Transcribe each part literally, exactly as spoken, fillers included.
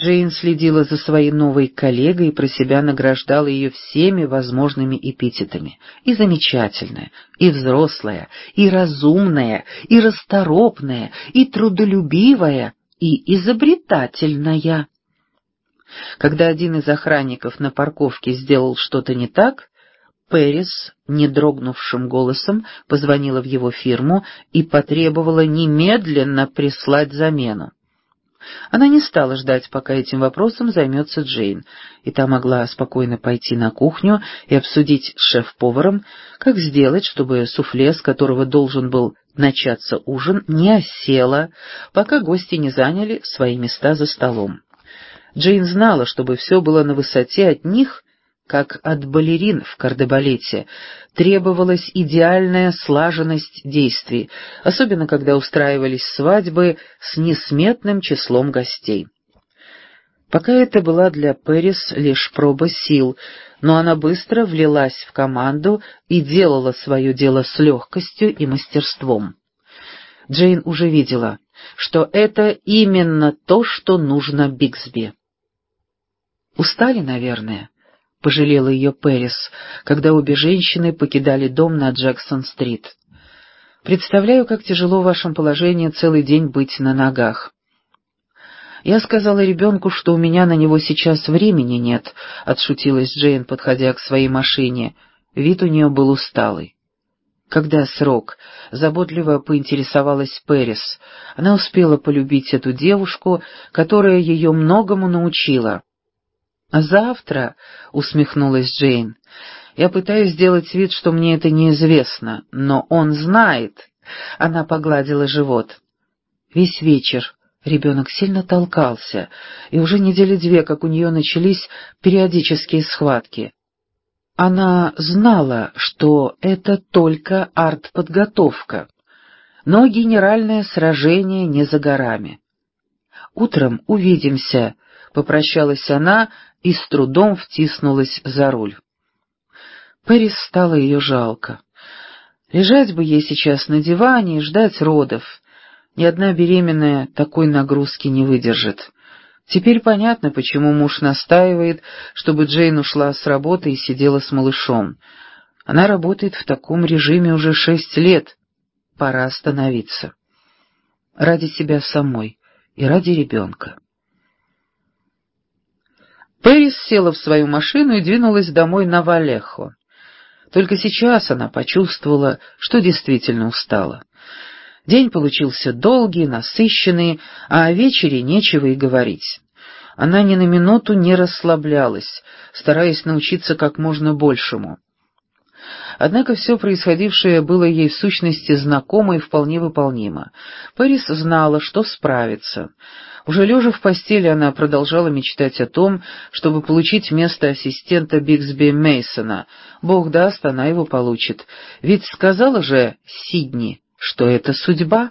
Джейн следила за своей новой коллегой и про себя награждала ее всеми возможными эпитетами. И замечательная, и взрослая, и разумная, и расторопная, и трудолюбивая, и изобретательная. Когда один из охранников на парковке сделал что-то не так, Пэрис, не дрогнувшим голосом, позвонила в его фирму и потребовала немедленно прислать замену. Она не стала ждать, пока этим вопросом займется Джейн, и та могла спокойно пойти на кухню и обсудить с шеф-поваром, как сделать, чтобы суфле, с которого должен был начаться ужин, не осело, пока гости не заняли свои места за столом. Джейн знала, чтобы все было на высоте от них, как от балерин в кардебалете, требовалась идеальная слаженность действий, особенно когда устраивались свадьбы с несметным числом гостей. Пока это была для Пэрис лишь проба сил, но она быстро влилась в команду и делала свое дело с легкостью и мастерством. Джейн уже видела, что это именно то, что нужно Бигсби. «Устали, наверное?» — пожалела ее Пэрис, когда обе женщины покидали дом на Джексон-стрит. «Представляю, как тяжело в вашем положении целый день быть на ногах». «Я сказала ребенку, что у меня на него сейчас времени нет», — отшутилась Джейн, подходя к своей машине. Вид у нее был усталый. «Когда срок?» — заботливо поинтересовалась Пэрис. Она успела полюбить эту девушку, которая ее многому научила. «А завтра?» — усмехнулась Джейн. «Я пытаюсь сделать вид, что мне это неизвестно, но он знает». Она погладила живот. Весь вечер ребенок сильно толкался, и уже недели две, как у нее начались периодические схватки. Она знала, что это только артподготовка, но генеральное сражение не за горами. «Утром увидимся», — попрощалась она и с трудом втиснулась за руль. Пэрис стало ее жалко. Лежать бы ей сейчас на диване и ждать родов. Ни одна беременная такой нагрузки не выдержит. Теперь понятно, почему муж настаивает, чтобы Джейн ушла с работы и сидела с малышом. Она работает в таком режиме уже шесть лет. Пора остановиться. Ради себя самой и ради ребенка. Пэрис села в свою машину и двинулась домой на Валехо. Только сейчас она почувствовала, что действительно устала. День получился долгий, насыщенный, а о вечере нечего и говорить. Она ни на минуту не расслаблялась, стараясь научиться как можно большему. Однако все происходившее было ей в сущности знакомо и вполне выполнимо. Пэрис знала, что справится. Уже лежа в постели, она продолжала мечтать о том, чтобы получить место ассистента Бигсби Мейсона. Бог даст, она его получит. Ведь сказала же Сидни, что это судьба.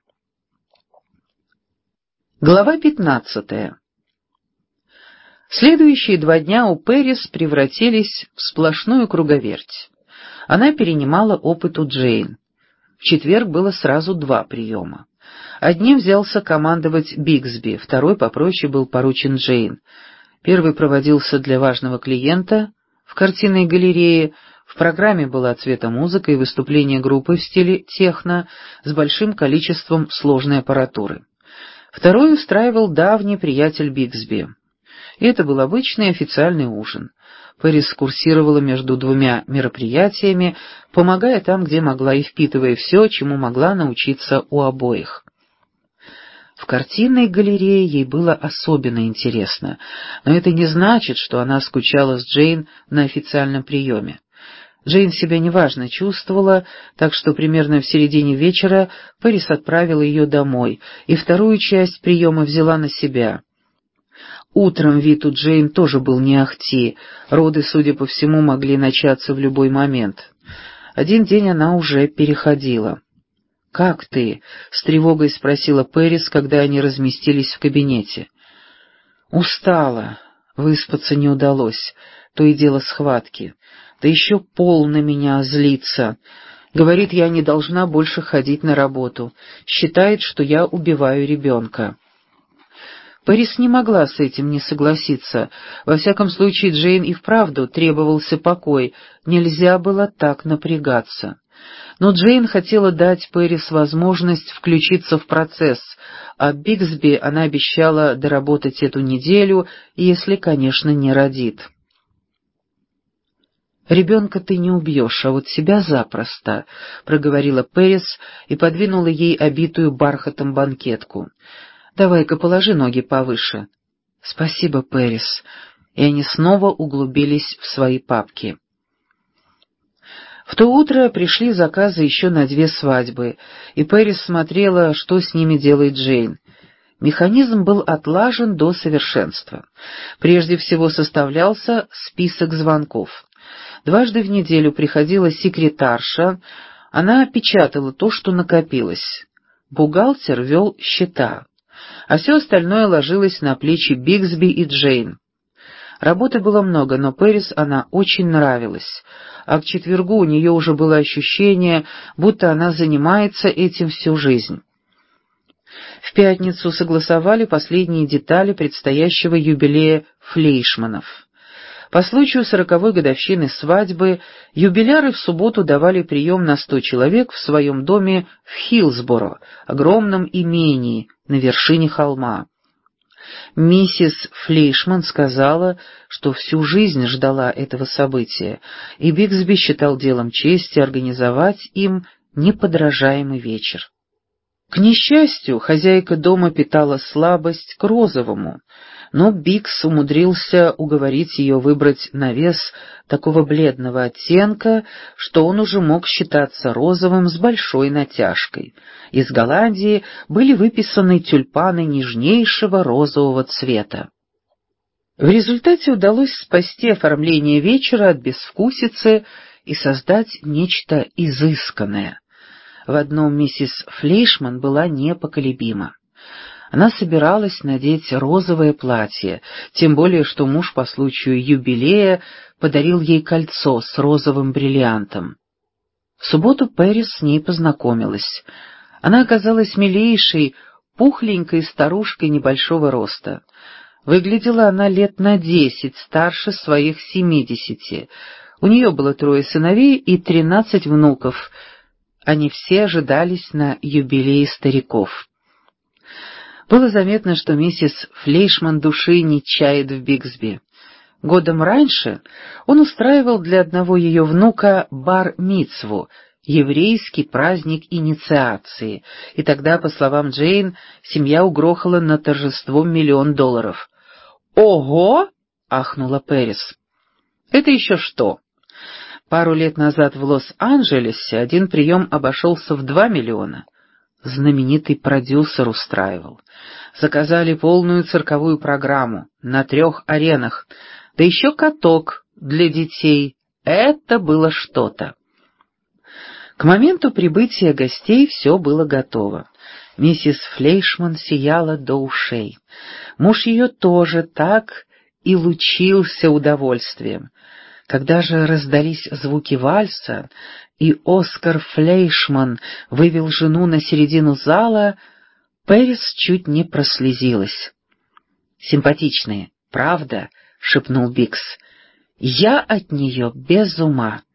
Глава пятнадцатая. Следующие два дня у Пэрис превратились в сплошную круговерть. Она перенимала опыт у Джейн. В четверг было сразу два приема. Одним взялся командовать Бигсби, второй попроще был поручен Джейн. Первый проводился для важного клиента в картинной галерее. В программе была цветомузыка и выступление группы в стиле техно с большим количеством сложной аппаратуры. Второй устраивал давний приятель Бигсби. И это был обычный официальный ужин. Пэрис курсировала между двумя мероприятиями, помогая там, где могла, и впитывая все, чему могла научиться у обоих. В картинной галерее ей было особенно интересно, но это не значит, что она скучала с Джейн на официальном приеме. Джейн себя неважно чувствовала, так что примерно в середине вечера Пэрис отправила ее домой, и вторую часть приема взяла на себя. Утром вид у Джейн тоже был не ахти, роды, судя по всему, могли начаться в любой момент. Один день она уже переходила. «Как ты?» — с тревогой спросила Пэрис, когда они разместились в кабинете. «Устала, выспаться не удалось, то и дело схватки. Да еще Пол на меня злится. Говорит, я не должна больше ходить на работу, считает, что я убиваю ребенка». Пэрис не могла с этим не согласиться. Во всяком случае, Джейн и вправду требовался покой, нельзя было так напрягаться. Но Джейн хотела дать Пэрис возможность включиться в процесс, а Бигсби она обещала доработать эту неделю, если, конечно, не родит. «Ребенка ты не убьешь, а вот себя запросто», — проговорила Пэрис и подвинула ей обитую бархатом банкетку. «Давай-ка положи ноги повыше». «Спасибо, Пэрис». И они снова углубились в свои папки. В то утро пришли заказы еще на две свадьбы, и Пэрис смотрела, что с ними делает Джейн. Механизм был отлажен до совершенства. Прежде всего составлялся список звонков. Дважды в неделю приходила секретарша, она печатала то, что накопилось. Бухгалтер вел счета, а все остальное ложилось на плечи Бигсби и Джейн. Работы было много, но Пэрис она очень нравилась, а к четвергу у нее уже было ощущение, будто она занимается этим всю жизнь. В пятницу согласовали последние детали предстоящего юбилея Флейшманов. По случаю сороковой годовщины свадьбы юбиляры в субботу давали прием на сто человек в своем доме в Хиллсборо, огромном имении на вершине холма. Миссис Флейшман сказала, что всю жизнь ждала этого события, и Бигсби считал делом чести организовать им неподражаемый вечер. К несчастью, хозяйка дома питала слабость к розовому, но Бигс умудрился уговорить ее выбрать навес такого бледного оттенка, что он уже мог считаться розовым с большой натяжкой. Из Голландии были выписаны тюльпаны нежнейшего розового цвета. В результате удалось спасти оформление вечера от безвкусицы и создать нечто изысканное. В одном миссис Флейшман была непоколебима. Она собиралась надеть розовое платье, тем более что муж по случаю юбилея подарил ей кольцо с розовым бриллиантом. В субботу Пэрис с ней познакомилась. Она оказалась милейшей, пухленькой старушкой небольшого роста. Выглядела она лет на десять старше своих семидесяти. У нее было трое сыновей и тринадцать внуков. Они все ожидались на юбилее стариков. Было заметно, что миссис Флейшман души не чает в Бигсби. Годом раньше он устраивал для одного ее внука бар-мицву, еврейский праздник инициации, и тогда, по словам Джейн, семья угрохала на торжество миллион долларов. «Ого!» — ахнула Пэрис. «Это еще что?» Пару лет назад в Лос-Анджелесе один прием обошелся в два миллиона. Знаменитый продюсер устраивал. Заказали полную цирковую программу на трех аренах, да еще каток для детей. Это было что-то. К моменту прибытия гостей все было готово. Миссис Флейшман сияла до ушей. Муж ее тоже так и лучился удовольствием. Когда же раздались звуки вальса, и Оскар Флейшман вывел жену на середину зала, Пэрис чуть не прослезилась. «Симпатичные, правда?» — шепнул Бигс. «Я от нее без ума».